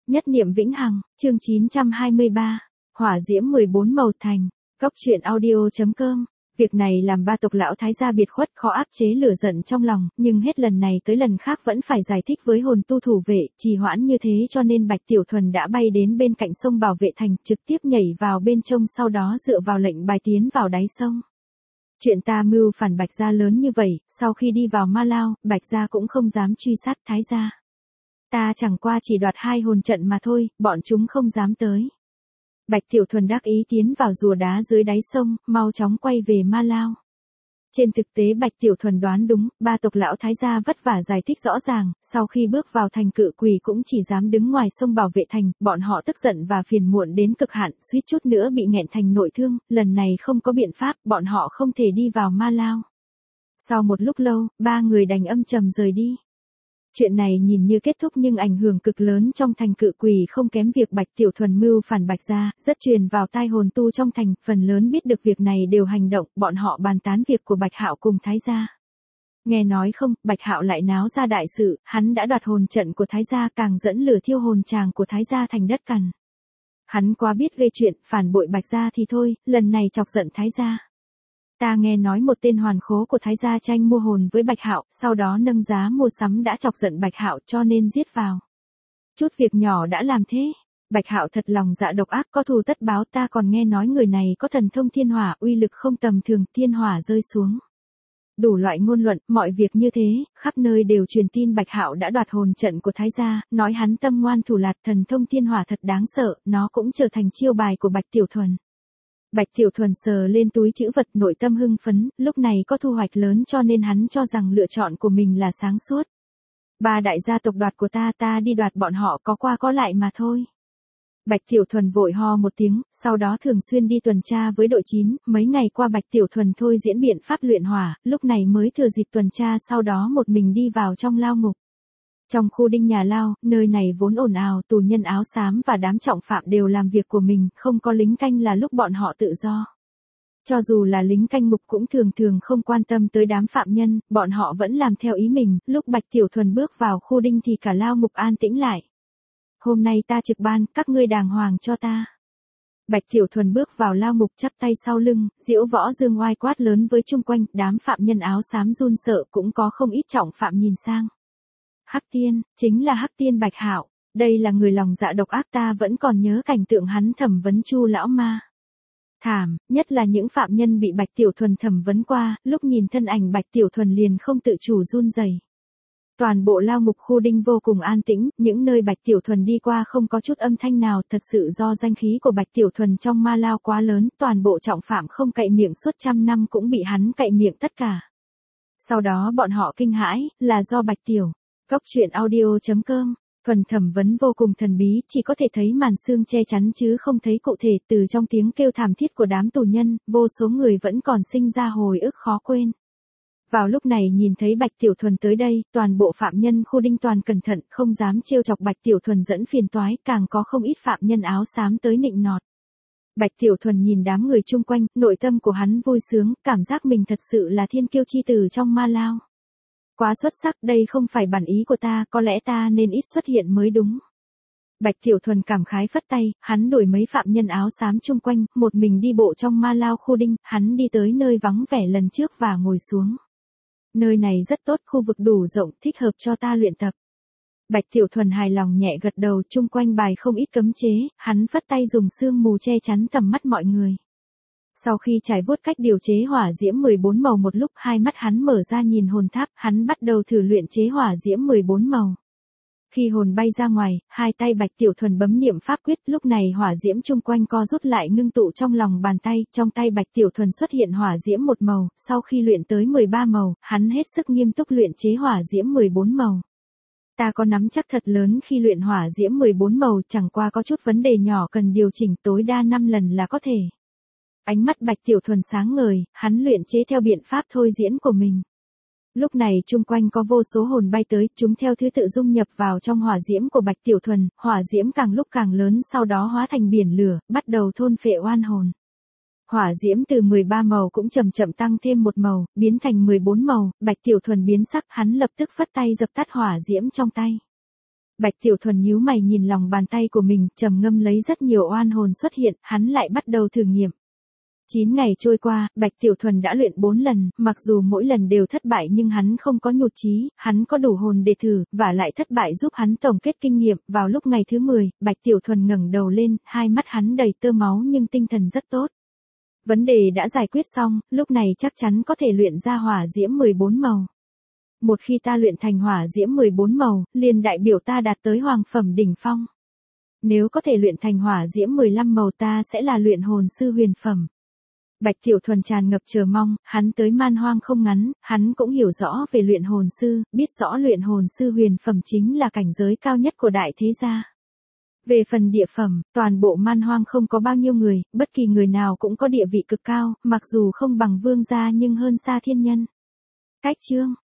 Nhất niệm vĩnh hằng, chương 923, hỏa diễm 14 màu thành, góc truyện audio.com. Việc này làm ba tộc lão thái gia biệt khuất khó áp chế lửa giận trong lòng, nhưng hết lần này tới lần khác vẫn phải giải thích với hồn tu thủ vệ, trì hoãn như thế cho nên Bạch Tiểu Thuần đã bay đến bên cạnh sông bảo vệ thành, trực tiếp nhảy vào bên trong, sau đó dựa vào lệnh bài tiến vào đáy sông. Chuyện ta mưu phản Bạch gia lớn như vậy, sau khi đi vào Ma Lao, Bạch gia cũng không dám truy sát thái gia. Ta chẳng qua chỉ đoạt 2 hồn trận mà thôi, bọn chúng không dám tới. Bạch Tiểu Thuần đắc ý tiến vào rùa đá dưới đáy sông, mau chóng quay về Ma Lao. Trên thực tế Bạch Tiểu Thuần đoán đúng, ba tộc lão thái gia vất vả giải thích rõ ràng, sau khi bước vào thành Cự Quỷ cũng chỉ dám đứng ngoài sông bảo vệ thành, bọn họ tức giận và phiền muộn đến cực hạn, suýt chút nữa bị nghẹn thành nội thương, lần này không có biện pháp, bọn họ không thể đi vào Ma Lao. Sau một lúc lâu, 3 người đành âm trầm rời đi. Chuyện này nhìn như kết thúc nhưng ảnh hưởng cực lớn trong thành Cự Quỷ không kém việc Bạch Tiểu Thuần mưu phản Bạch gia, rất truyền vào tai hồn tu trong thành, phần lớn biết được việc này đều hành động, bọn họ bàn tán việc của Bạch Hạo cùng thái gia. Nghe nói không, Bạch Hạo lại náo ra đại sự, hắn đã đoạt hồn trận của thái gia, càng dẫn lửa thiêu hồn tràng của thái gia thành đất cằn. Hắn quá biết gây chuyện, phản bội Bạch gia thì thôi, lần này chọc giận thái gia. Ta nghe nói một tên hoàn khố của thái gia tranh mua hồn với Bạch Hạo, sau đó nâng giá mua sắm đã chọc giận Bạch Hạo cho nên giết vào. Chút việc nhỏ đã làm thế. Bạch Hạo thật lòng dạ độc ác, có thù tất báo. Ta còn nghe nói người này có thần thông thiên hỏa, uy lực không tầm thường, thiên hỏa rơi xuống. Đủ loại ngôn luận, mọi việc như thế, khắp nơi đều truyền tin Bạch Hạo đã đoạt hồn trận của thái gia, nói hắn tâm ngoan thủ lạt, thần thông thiên hỏa thật đáng sợ, nó cũng trở thành chiêu bài của Bạch Tiểu Thuần. Bạch Tiểu Thuần sờ lên túi trữ vật, nội tâm hưng phấn, lúc này có thu hoạch lớn cho nên hắn cho rằng lựa chọn của mình là sáng suốt. 3 đại gia tộc đoạt của ta đi đoạt bọn họ có qua có lại mà thôi. Bạch Tiểu Thuần vội ho một tiếng, sau đó thường xuyên đi tuần tra với đội 9, mấy ngày qua Bạch Tiểu Thuần thôi diễn biện pháp luyện hỏa, lúc này mới thừa dịp tuần tra, sau đó một mình đi vào trong lao ngục. Trong khu đinh nhà lao, nơi này vốn ồn ào, tù nhân áo xám và đám trọng phạm đều làm việc của mình, không có lính canh là lúc bọn họ tự do. Cho dù là lính canh ngục cũng thường thường không quan tâm tới đám phạm nhân, bọn họ vẫn làm theo ý mình, lúc Bạch Tiểu Thuần bước vào khu đinh thì cả lao ngục an tĩnh lại. Hôm nay ta trực ban, các ngươi đàng hoàng cho ta. Bạch Tiểu Thuần bước vào lao ngục chắp tay sau lưng, diễu võ dương oai quát lớn với chung quanh, đám phạm nhân áo xám run sợ, cũng có không ít trọng phạm nhìn sang. Hắc Tiên, chính là Hắc Tiên Bạch Hạo, đây là người lòng dạ độc ác, ta vẫn còn nhớ cảnh tượng hắn thẩm vấn Chu lão ma. Thảm, nhất là những phạm nhân bị Bạch Tiểu Thuần thẩm vấn qua, lúc nhìn thân ảnh Bạch Tiểu Thuần liền không tự chủ run rẩy. Toàn bộ lao ngục khu đinh vô cùng an tĩnh, những nơi Bạch Tiểu Thuần đi qua không có chút âm thanh nào, thật sự do danh khí của Bạch Tiểu Thuần trong Ma Lao quá lớn, toàn bộ trọng phạm không cậy miệng suốt 100 năm cũng bị hắn cậy miệng tất cả. Sau đó bọn họ kinh hãi, là do Bạch Tiểu. Góc truyện audio.com, Thuần thẩm vấn vô cùng thần bí, chỉ có thể thấy màn xương che chắn chứ không thấy cụ thể, từ trong tiếng kêu thảm thiết của đám tù nhân, vô số người vẫn còn sinh ra hồi ức khó quên. Vào lúc này nhìn thấy Bạch Tiểu Thuần tới đây, toàn bộ phạm nhân khu đinh toàn cẩn thận, không dám trêu chọc Bạch Tiểu Thuần dẫn phiền toái, càng có không ít phạm nhân áo xám tới nịnh nọt. Bạch Tiểu Thuần nhìn đám người chung quanh, nội tâm của hắn vui sướng, cảm giác mình thật sự là thiên kiêu chi tử trong Ma Lao. Quá xuất sắc, đây không phải bản ý của ta, có lẽ ta nên ít xuất hiện mới đúng. Bạch Tiểu Thuần cảm khái phất tay, hắn đuổi mấy phạm nhân áo xám chung quanh, một mình đi bộ trong Ma Lao khu đinh, hắn đi tới nơi vắng vẻ lần trước và ngồi xuống. Nơi này rất tốt, khu vực đủ rộng, thích hợp cho ta luyện tập. Bạch Tiểu Thuần hài lòng nhẹ gật đầu, chung quanh bài không ít cấm chế, hắn phất tay dùng sương mù che chắn tầm mắt mọi người. Sau khi trải vuốt cách điều chế hỏa diễm 14 màu một lúc, hai mắt hắn mở ra nhìn hồn tháp, hắn bắt đầu thử luyện chế hỏa diễm 14 màu. Khi hồn bay ra ngoài, hai tay Bạch Tiểu Thuần bấm niệm pháp quyết, lúc này hỏa diễm chung quanh co rút lại ngưng tụ trong lòng bàn tay, trong tay Bạch Tiểu Thuần xuất hiện hỏa diễm 1 màu, sau khi luyện tới 13 màu, hắn hết sức nghiêm túc luyện chế hỏa diễm 14 màu. Ta có nắm chắc thật lớn khi luyện hỏa diễm 14 màu, chẳng qua có chút vấn đề nhỏ cần điều chỉnh, tối đa 5 lần là có thể. Ánh mắt Bạch Tiểu Thuần sáng ngời, hắn luyện chế theo biện pháp thôi diễn của mình. Lúc này chung quanh có vô số hồn bay tới, chúng theo thứ tự dung nhập vào trong hỏa diễm của Bạch Tiểu Thuần, hỏa diễm càng lúc càng lớn, sau đó hóa thành biển lửa, bắt đầu thôn phệ oan hồn. Hỏa diễm từ 13 màu cũng chậm chậm tăng thêm 1 màu, biến thành 14 màu, Bạch Tiểu Thuần biến sắc, hắn lập tức phất tay dập tắt hỏa diễm trong tay. Bạch Tiểu Thuần nhíu mày nhìn lòng bàn tay của mình, trầm ngâm lấy rất nhiều oan hồn xuất hiện, hắn lại bắt đầu thử nghiệm. 9 ngày trôi qua, Bạch Tiểu Thuần đã luyện 4 lần, mặc dù mỗi lần đều thất bại nhưng hắn không có nhụt chí, hắn có đủ hồn để thử, và lại thất bại giúp hắn tổng kết kinh nghiệm. Vào lúc ngày thứ 10, Bạch Tiểu Thuần ngẩng đầu lên, hai mắt hắn đầy tơ máu nhưng tinh thần rất tốt. Vấn đề đã giải quyết xong, lúc này chắc chắn có thể luyện ra hỏa diễm 14 màu. Một khi ta luyện thành hỏa diễm 14 màu, liền đại biểu ta đạt tới hoàng phẩm đỉnh phong. Nếu có thể luyện thành hỏa diễm 15 màu ta sẽ là luyện hồn sư huyền phẩm. Bạch Tiểu Thuần tràn ngập chờ mong, hắn tới man hoang không ngắn, hắn cũng hiểu rõ về luyện hồn sư, biết rõ luyện hồn sư huyền phẩm chính là cảnh giới cao nhất của đại thế gia. Về phần địa phẩm, toàn bộ man hoang không có bao nhiêu người, bất kỳ người nào cũng có địa vị cực cao, mặc dù không bằng vương gia nhưng hơn xa thiên nhân. Cách chương